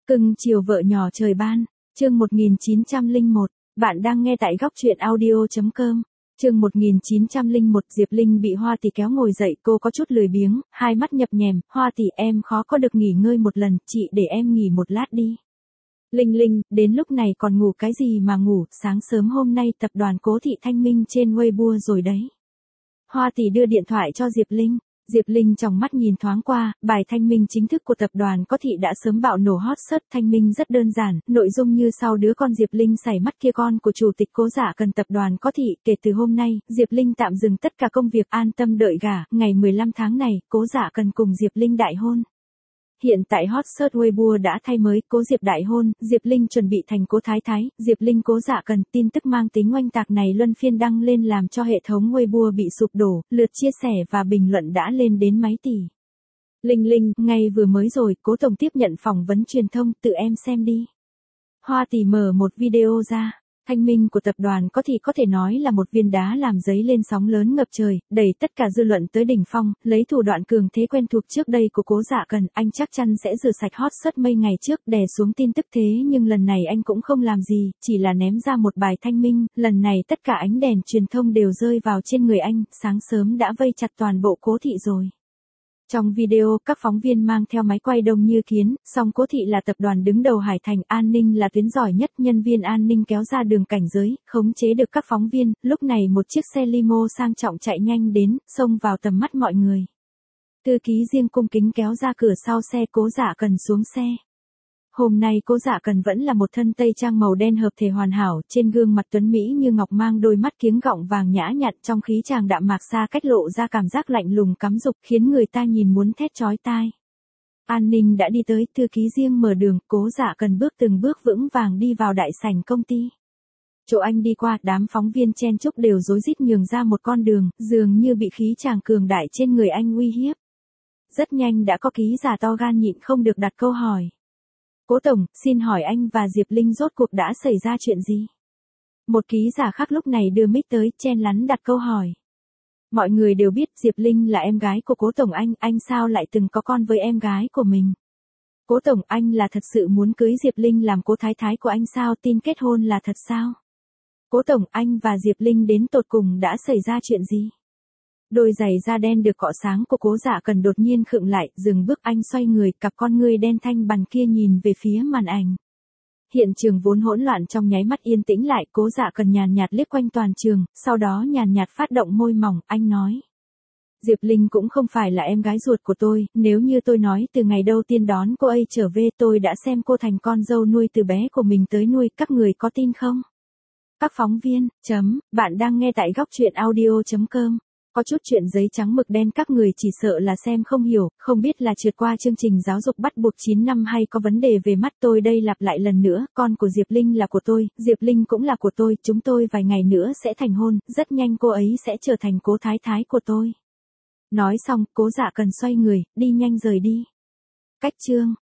Cưng chiều vợ nhỏ trời ban, chương 1901, bạn đang nghe tại góc truyện audio.com. Chương 1901, Diệp Linh bị Hoa Tỷ kéo ngồi dậy, cô có chút lười biếng, hai mắt nhập nhèm, "Hoa Tỷ, em khó có được nghỉ ngơi một lần, chị để em nghỉ một lát đi." "Linh Linh, đến lúc này còn ngủ cái gì mà ngủ, sáng sớm hôm nay tập đoàn Cố Thị Thanh Minh trên Weibo rồi đấy." Hoa Tỷ đưa điện thoại cho Diệp Linh. Diệp Linh trong mắt nhìn thoáng qua, bài thanh minh chính thức của tập đoàn Có Thị đã sớm bạo nổ hot search. Thanh minh rất đơn giản, nội dung như sau: đứa con Diệp Linh sảy mắt kia con của chủ tịch Cố Dạ Cần tập đoàn Có Thị, kể từ hôm nay, Diệp Linh tạm dừng tất cả công việc, an tâm đợi gả, ngày 15 tháng này, Cố Dạ Cần cùng Diệp Linh đại hôn. Hiện tại hot search Weibo đã thay mới, Cố Diệp đại hôn, Diệp Linh chuẩn bị thành Cố Thái Thái, Diệp Linh Cố Dạ Cần. Tin tức mang tính oanh tạc này luân phiên đăng lên làm cho hệ thống Weibo bị sụp đổ, lượt chia sẻ và bình luận đã lên đến mấy tỷ. "Linh Linh, ngay vừa mới rồi, Cố Tổng tiếp nhận phỏng vấn truyền thông, tự em xem đi." Hoa Tỷ mở một video ra. Thanh minh của tập đoàn Có Thị có thể nói là một viên đá làm dấy lên sóng lớn ngập trời, đẩy tất cả dư luận tới đỉnh phong, lấy thủ đoạn cường thế quen thuộc trước đây của Cố Dạ Cần, anh chắc chắn sẽ rửa sạch hot search mấy ngày trước, đè xuống tin tức. Thế nhưng lần này anh cũng không làm gì, chỉ là ném ra một bài thanh minh, lần này tất cả ánh đèn truyền thông đều rơi vào trên người anh, sáng sớm đã vây chặt toàn bộ Cố Thị rồi. Trong video, các phóng viên mang theo máy quay đông như kiến, song Cố Thị là tập đoàn đứng đầu Hải Thành, an ninh là tuyến giỏi nhất, nhân viên an ninh kéo ra đường cảnh giới, khống chế được các phóng viên. Lúc này một chiếc xe limo sang trọng chạy nhanh đến, xông vào tầm mắt mọi người. Thư ký riêng cung kính kéo ra cửa sau xe Cố Dạ Cần xuống xe. Hôm nay Cố Dạ Cần vẫn là một thân tây trang màu đen hợp thể hoàn hảo, trên gương mặt tuấn mỹ như ngọc mang đôi mắt kiếng gọng vàng nhã nhặn, trong khí chàng đạm mạc xa cách lộ ra cảm giác lạnh lùng cắm rục, khiến người ta nhìn muốn thét chói tai. An ninh đã đi tới, thư ký riêng mở đường, Cố Dạ Cần bước từng bước vững vàng đi vào đại sảnh công ty. Chỗ anh đi qua, đám phóng viên chen chúc đều rối rít nhường ra một con đường, dường như bị khí chàng cường đại trên người anh uy hiếp. Rất nhanh đã có ký giả to gan nhịn không được đặt câu hỏi. "Cố Tổng, xin hỏi anh và Diệp Linh rốt cuộc đã xảy ra chuyện gì?" Một ký giả khác lúc này đưa mic tới, chen lấn đặt câu hỏi. "Mọi người đều biết Diệp Linh là em gái của Cố Tổng anh sao lại từng có con với em gái của mình?" "Cố Tổng, anh là thật sự muốn cưới Diệp Linh làm Cố Thái Thái của anh sao, tin kết hôn là thật sao?" "Cố Tổng, anh và Diệp Linh đến tột cùng đã xảy ra chuyện gì?" Đôi giày da đen được cọ sáng của Cố Dạ Cần đột nhiên khựng lại, dừng bước, anh xoay người, cặp con ngươi đen thanh bằn kia nhìn về phía màn ảnh. Hiện trường vốn hỗn loạn trong nháy mắt yên tĩnh lại, Cố Dạ Cần nhàn nhạt liếc quanh toàn trường, sau đó nhàn nhạt phát động môi mỏng, anh nói. "Diệp Linh cũng không phải là em gái ruột của tôi, nếu như tôi nói từ ngày đầu tiên đón cô ấy trở về tôi đã xem cô thành con dâu nuôi từ bé của mình tới nuôi, các người có tin không?" Các phóng viên, bạn đang nghe tại góc truyện audio.com. Có chút chuyện giấy trắng mực đen các người chỉ sợ là xem không hiểu, không biết là trượt qua chương trình giáo dục bắt buộc 9 năm hay có vấn đề về mắt. Tôi đây lặp lại lần nữa, con của Diệp Linh là của tôi, Diệp Linh cũng là của tôi, chúng tôi vài ngày nữa sẽ thành hôn, rất nhanh cô ấy sẽ trở thành Cố Thái Thái của tôi. Nói xong, Cố Dạ Cần xoay người, đi nhanh rời đi. Cách chương